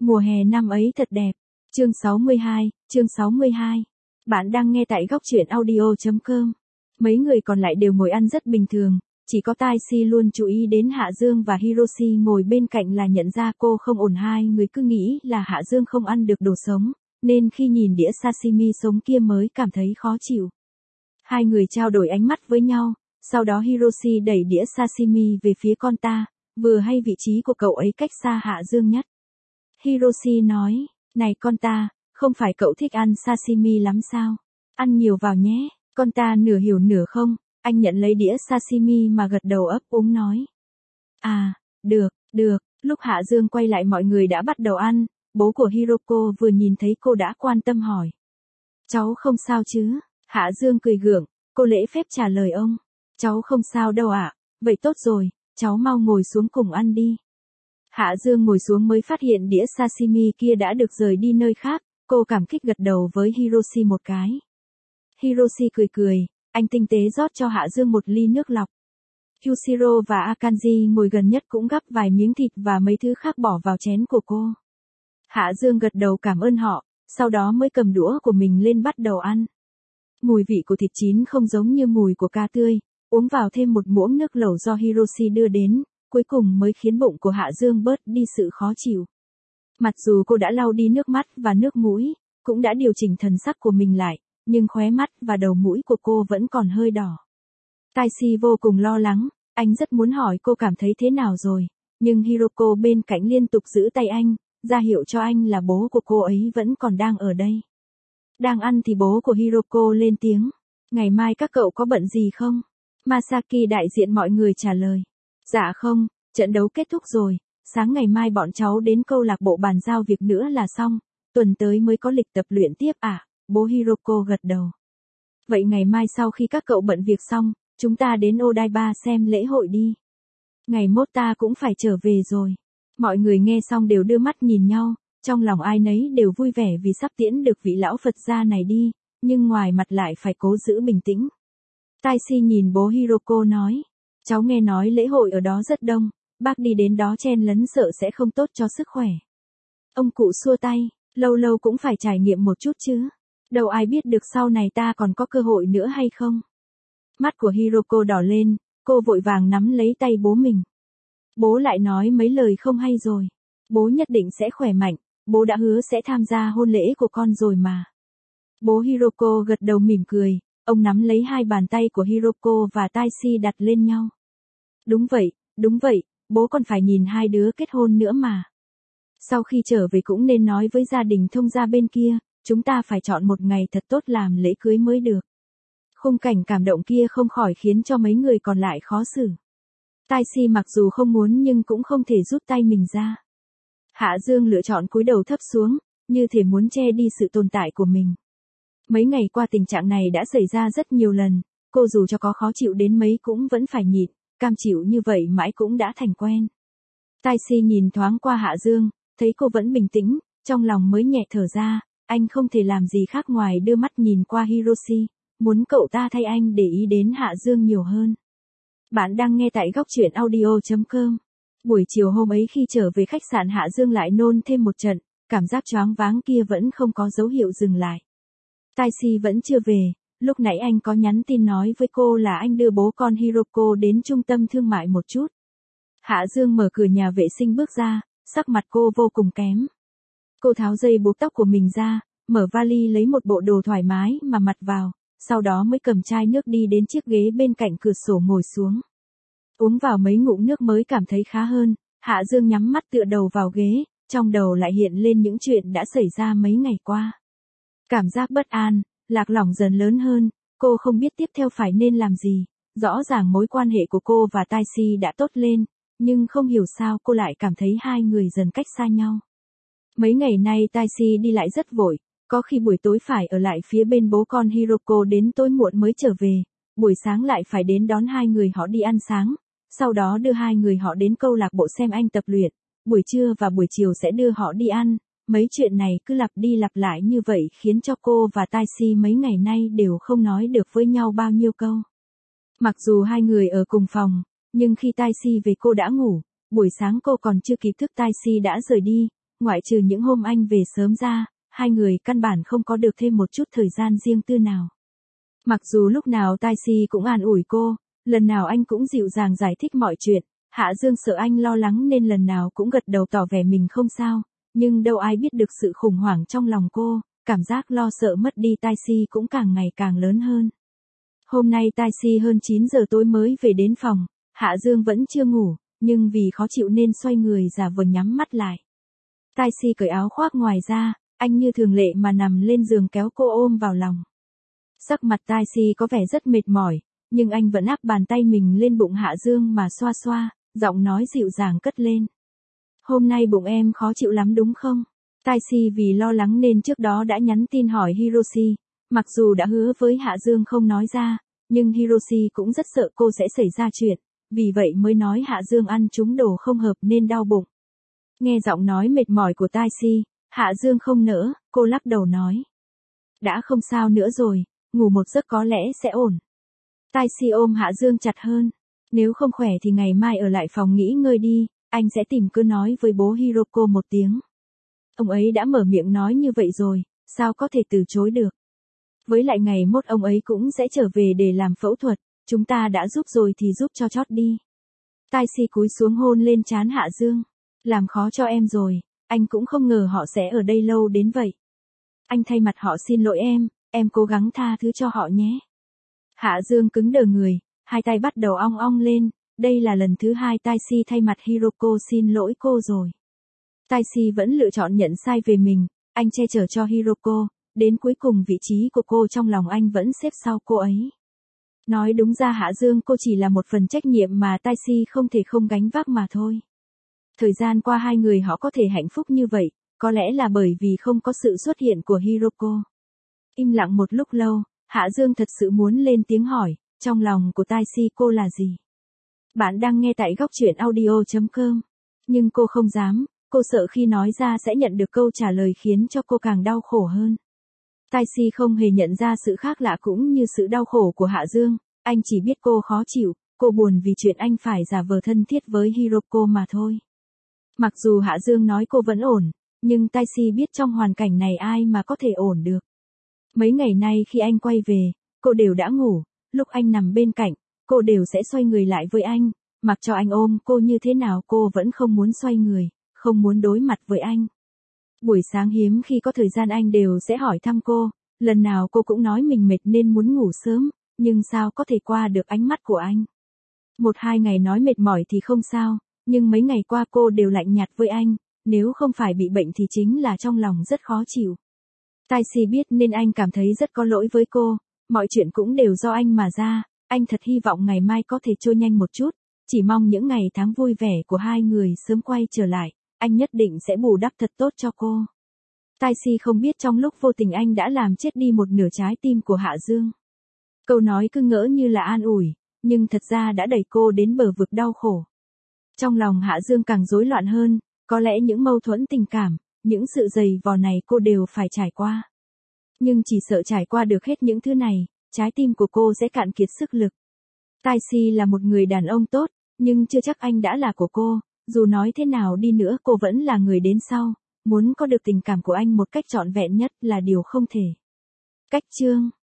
Mùa hè năm ấy thật đẹp. Chương 62. Bạn đang nghe tại góc truyện audio.com. Mấy người còn lại đều ngồi ăn rất bình thường, chỉ có Tai Si luôn chú ý đến Hạ Dương và Hiroshi ngồi bên cạnh là nhận ra cô không ổn. Hai người cứ nghĩ là Hạ Dương không ăn được đồ sống, nên khi nhìn đĩa sashimi sống kia mới cảm thấy khó chịu. Hai người trao đổi ánh mắt với nhau, sau đó Hiroshi đẩy đĩa sashimi về phía con ta, vừa hay vị trí của cậu ấy cách xa Hạ Dương nhất. Hiroshi nói, này con ta, không phải cậu thích ăn sashimi lắm sao? Ăn nhiều vào nhé. Con ta nửa hiểu nửa không, anh nhận lấy đĩa sashimi mà gật đầu ấp úng nói. À, được. Lúc Hạ Dương quay lại mọi người đã bắt đầu ăn, bố của Hiroko vừa nhìn thấy cô đã quan tâm hỏi. Cháu không sao chứ? Hạ Dương cười gượng, cô lễ phép trả lời ông. Cháu không sao đâu ạ, vậy tốt rồi, cháu mau ngồi xuống cùng ăn đi. Hạ Dương ngồi xuống mới phát hiện đĩa sashimi kia đã được rời đi nơi khác, cô cảm kích gật đầu với Hiroshi một cái. Hiroshi cười, anh tinh tế rót cho Hạ Dương một ly nước lọc. Yushiro và Akanji ngồi gần nhất cũng gắp vài miếng thịt và mấy thứ khác bỏ vào chén của cô. Hạ Dương gật đầu cảm ơn họ, sau đó mới cầm đũa của mình lên bắt đầu ăn. Mùi vị của thịt chín không giống như mùi của cá tươi, uống vào thêm một muỗng nước lẩu do Hiroshi đưa đến, cuối cùng mới khiến bụng của Hạ Dương bớt đi sự khó chịu. Mặc dù cô đã lau đi nước mắt và nước mũi, cũng đã điều chỉnh thần sắc của mình lại, nhưng khóe mắt và đầu mũi của cô vẫn còn hơi đỏ. Tai Si vô cùng lo lắng, anh rất muốn hỏi cô cảm thấy thế nào rồi, nhưng Hiroko bên cạnh liên tục giữ tay anh, ra hiệu cho anh là bố của cô ấy vẫn còn đang ở đây. Đang ăn thì bố của Hiroko lên tiếng, ngày mai các cậu có bận gì không? Masaki đại diện mọi người trả lời. Dạ không, trận đấu kết thúc rồi, sáng ngày mai bọn cháu đến câu lạc bộ bàn giao việc nữa là xong, tuần tới mới có lịch tập luyện tiếp à, bố Hiroko gật đầu. Vậy ngày mai sau khi các cậu bận việc xong, chúng ta đến Odaiba xem lễ hội đi. Ngày mốt ta cũng phải trở về rồi. Mọi người nghe xong đều đưa mắt nhìn nhau, trong lòng ai nấy đều vui vẻ vì sắp tiễn được vị lão Phật gia này đi, nhưng ngoài mặt lại phải cố giữ bình tĩnh. Tai Si nhìn bố Hiroko nói, cháu nghe nói lễ hội ở đó rất đông, bác đi đến đó chen lấn sợ sẽ không tốt cho sức khỏe. Ông cụ xua tay, lâu lâu cũng phải trải nghiệm một chút chứ, đâu ai biết được sau này ta còn có cơ hội nữa hay không. Mắt của Hiroko đỏ lên, cô vội vàng nắm lấy tay bố mình. Bố lại nói mấy lời không hay rồi, bố nhất định sẽ khỏe mạnh, bố đã hứa sẽ tham gia hôn lễ của con rồi mà. Bố Hiroko gật đầu mỉm cười, ông nắm lấy hai bàn tay của Hiroko và Tai Si đặt lên nhau. Đúng vậy, bố còn phải nhìn hai đứa kết hôn nữa mà. Sau khi trở về cũng nên nói với gia đình thông gia bên kia, chúng ta phải chọn một ngày thật tốt làm lễ cưới mới được. Khung cảnh cảm động kia không khỏi khiến cho mấy người còn lại khó xử. Tai Si mặc dù không muốn nhưng cũng không thể rút tay mình ra. Hạ Dương lựa chọn cúi đầu thấp xuống, như thể muốn che đi sự tồn tại của mình. Mấy ngày qua tình trạng này đã xảy ra rất nhiều lần, cô dù cho có khó chịu đến mấy cũng vẫn phải nhịn, cam chịu như vậy mãi cũng đã thành quen. Tai Si nhìn thoáng qua Hạ Dương, thấy cô vẫn bình tĩnh, trong lòng mới nhẹ thở ra, anh không thể làm gì khác ngoài đưa mắt nhìn qua Hiroshi, muốn cậu ta thay anh để ý đến Hạ Dương nhiều hơn. Bạn đang nghe tại góc truyện audio.com. Buổi chiều hôm ấy khi trở về khách sạn Hạ Dương lại nôn thêm một trận, cảm giác choáng váng kia vẫn không có dấu hiệu dừng lại. Tai Si vẫn chưa về, lúc nãy anh có nhắn tin nói với cô là anh đưa bố con Hiroko đến trung tâm thương mại một chút. Hạ Dương mở cửa nhà vệ sinh bước ra, sắc mặt cô vô cùng kém. Cô tháo dây buộc tóc của mình ra, mở vali lấy một bộ đồ thoải mái mà mặc vào, sau đó mới cầm chai nước đi đến chiếc ghế bên cạnh cửa sổ ngồi xuống. Uống vào mấy ngụm nước mới cảm thấy khá hơn, Hạ Dương nhắm mắt tựa đầu vào ghế, trong đầu lại hiện lên những chuyện đã xảy ra mấy ngày qua. Cảm giác bất an, lạc lõng dần lớn hơn, cô không biết tiếp theo phải nên làm gì, rõ ràng mối quan hệ của cô và Tai Si đã tốt lên, nhưng không hiểu sao cô lại cảm thấy hai người dần cách xa nhau. Mấy ngày nay Tai Si đi lại rất vội, có khi buổi tối phải ở lại phía bên bố con Hiroko đến tối muộn mới trở về, buổi sáng lại phải đến đón hai người họ đi ăn sáng, sau đó đưa hai người họ đến câu lạc bộ xem anh tập luyện, buổi trưa và buổi chiều sẽ đưa họ đi ăn. Mấy chuyện này cứ lặp đi lặp lại như vậy khiến cho cô và Tai Si mấy ngày nay đều không nói được với nhau bao nhiêu câu. Mặc dù hai người ở cùng phòng, nhưng khi Tai Si về cô đã ngủ, buổi sáng cô còn chưa kịp thức Tai Si đã rời đi, ngoại trừ những hôm anh về sớm ra, hai người căn bản không có được thêm một chút thời gian riêng tư nào. Mặc dù lúc nào Tai Si cũng an ủi cô, lần nào anh cũng dịu dàng giải thích mọi chuyện, Hạ Dương sợ anh lo lắng nên lần nào cũng gật đầu tỏ vẻ mình không sao, nhưng đâu ai biết được sự khủng hoảng trong lòng cô, cảm giác lo sợ mất đi Tai Si cũng càng ngày càng lớn hơn. Hôm nay Tai Si hơn 9 giờ tối mới về đến phòng, Hạ Dương vẫn chưa ngủ, nhưng vì khó chịu nên xoay người giả vờ nhắm mắt lại. Tai Si cởi áo khoác ngoài ra, anh như thường lệ mà nằm lên giường kéo cô ôm vào lòng. Sắc mặt Tai Si có vẻ rất mệt mỏi, nhưng anh vẫn áp bàn tay mình lên bụng Hạ Dương mà xoa xoa, giọng nói dịu dàng cất lên. Hôm nay bụng em khó chịu lắm đúng không? Tai Si vì lo lắng nên trước đó đã nhắn tin hỏi Hiroshi, mặc dù đã hứa với Hạ Dương không nói ra, nhưng Hiroshi cũng rất sợ cô sẽ xảy ra chuyện, vì vậy mới nói Hạ Dương ăn trúng đồ không hợp nên đau bụng. Nghe giọng nói mệt mỏi của Tai Si, Hạ Dương không nỡ, cô lắc đầu nói. Đã không sao nữa rồi, ngủ một giấc có lẽ sẽ ổn. Tai Si ôm Hạ Dương chặt hơn. Nếu không khỏe thì ngày mai ở lại phòng nghỉ ngơi đi, anh sẽ tìm cứ nói với bố Hiroko một tiếng. Ông ấy đã mở miệng nói như vậy rồi, sao có thể từ chối được. Với lại ngày mốt ông ấy cũng sẽ trở về để làm phẫu thuật, chúng ta đã giúp rồi thì giúp cho chót đi. Tai Si cúi xuống hôn lên trán Hạ Dương. Làm khó cho em rồi, anh cũng không ngờ họ sẽ ở đây lâu đến vậy. Anh thay mặt họ xin lỗi em cố gắng tha thứ cho họ nhé. Hạ Dương cứng đờ người, hai tay bắt đầu ong ong lên, đây là lần thứ hai Tai Si thay mặt Hiroko xin lỗi cô rồi. Tai Si vẫn lựa chọn nhận sai về mình, anh che chở cho Hiroko, đến cuối cùng vị trí của cô trong lòng anh vẫn xếp sau cô ấy. Nói đúng ra Hạ Dương cô chỉ là một phần trách nhiệm mà Tai Si không thể không gánh vác mà thôi. Thời gian qua hai người họ có thể hạnh phúc như vậy, có lẽ là bởi vì không có sự xuất hiện của Hiroko. Im lặng một lúc lâu, Hạ Dương thật sự muốn lên tiếng hỏi, trong lòng của Tai Si cô là gì? Bạn đang nghe tại góc truyện audio.com. Nhưng cô không dám, cô sợ khi nói ra sẽ nhận được câu trả lời khiến cho cô càng đau khổ hơn. Tai Si không hề nhận ra sự khác lạ cũng như sự đau khổ của Hạ Dương, anh chỉ biết cô khó chịu, cô buồn vì chuyện anh phải giả vờ thân thiết với Hiroko mà thôi. Mặc dù Hạ Dương nói cô vẫn ổn, nhưng Tai Si biết trong hoàn cảnh này ai mà có thể ổn được. Mấy ngày nay khi anh quay về, cô đều đã ngủ, lúc anh nằm bên cạnh, cô đều sẽ xoay người lại với anh, mặc cho anh ôm cô như thế nào cô vẫn không muốn xoay người, không muốn đối mặt với anh. Buổi sáng hiếm khi có thời gian anh đều sẽ hỏi thăm cô, lần nào cô cũng nói mình mệt nên muốn ngủ sớm, nhưng sao có thể qua được ánh mắt của anh. 1-2 ngày nói mệt mỏi thì không sao, nhưng mấy ngày qua cô đều lạnh nhạt với anh, nếu không phải bị bệnh thì chính là trong lòng rất khó chịu. Tai Si biết nên anh cảm thấy rất có lỗi với cô, mọi chuyện cũng đều do anh mà ra, anh thật hy vọng ngày mai có thể trôi nhanh một chút, chỉ mong những ngày tháng vui vẻ của hai người sớm quay trở lại, anh nhất định sẽ bù đắp thật tốt cho cô. Tai Si không biết trong lúc vô tình anh đã làm chết đi một nửa trái tim của Hạ Dương. Câu nói cứ ngỡ như là an ủi, nhưng thật ra đã đẩy cô đến bờ vực đau khổ. Trong lòng Hạ Dương càng rối loạn hơn, có lẽ những mâu thuẫn tình cảm, những sự dày vò này cô đều phải trải qua. Nhưng chỉ sợ trải qua được hết những thứ này, trái tim của cô sẽ cạn kiệt sức lực. Tai Si là một người đàn ông tốt, nhưng chưa chắc anh đã là của cô, dù nói thế nào đi nữa cô vẫn là người đến sau, muốn có được tình cảm của anh một cách trọn vẹn nhất là điều không thể. Cách chương